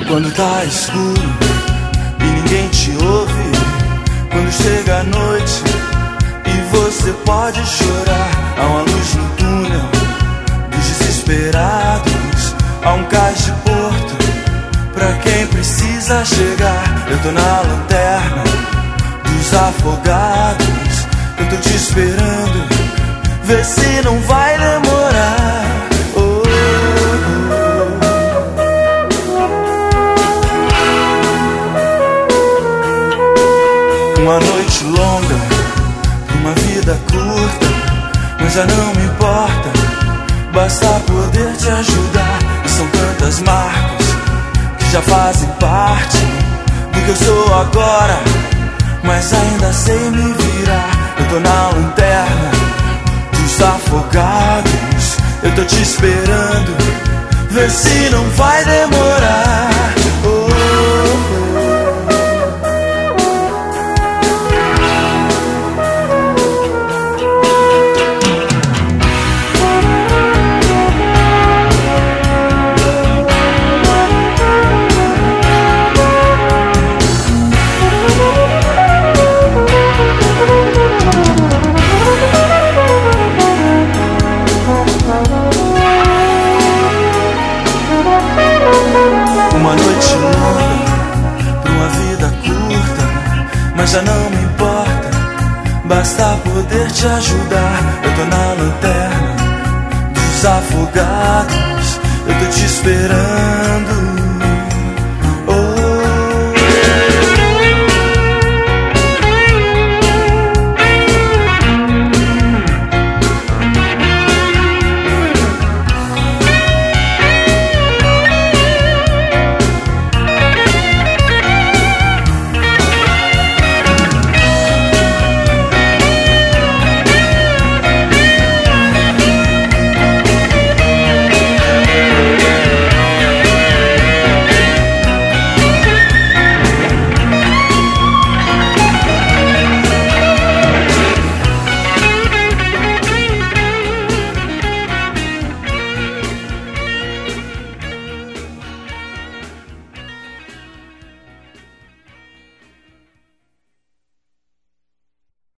Quando tá escuro e ninguém te ouve, quando chega a noite e você pode chorar, há uma luz no túnel dos desesperados, há um cais de porto pra quem precisa chegar. Eu tô na lanterna dos afogados, eu tô te esperando, vê se não vai demorar. Uma noite longa, uma vida curta, mas já não me importa, basta poder te ajudar. E são tantas marcas que já fazem parte do que eu sou agora, mas ainda sei me virar. Eu tô na lanterna dos afogados, eu tô te esperando, vê se não vai demorar. Uma noite longa, pra uma vida curta, mas já não me importa, basta poder te ajudar. Eu tô na lanterna dos afogados, eu tô te esperando.